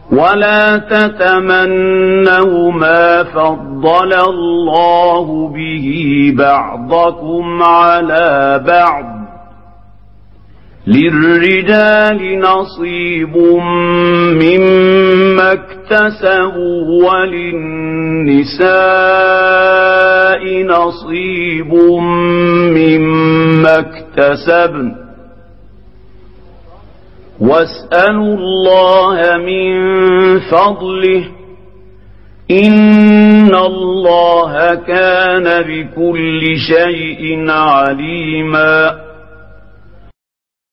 ولا تتمنوا ما فضل الله به بعضكم على بعض للرجال نصيب مما اكتسبوا وللنساء نصيب مما اكتسبن واسألوا الله من فضله إن الله كان بكل شيء عليما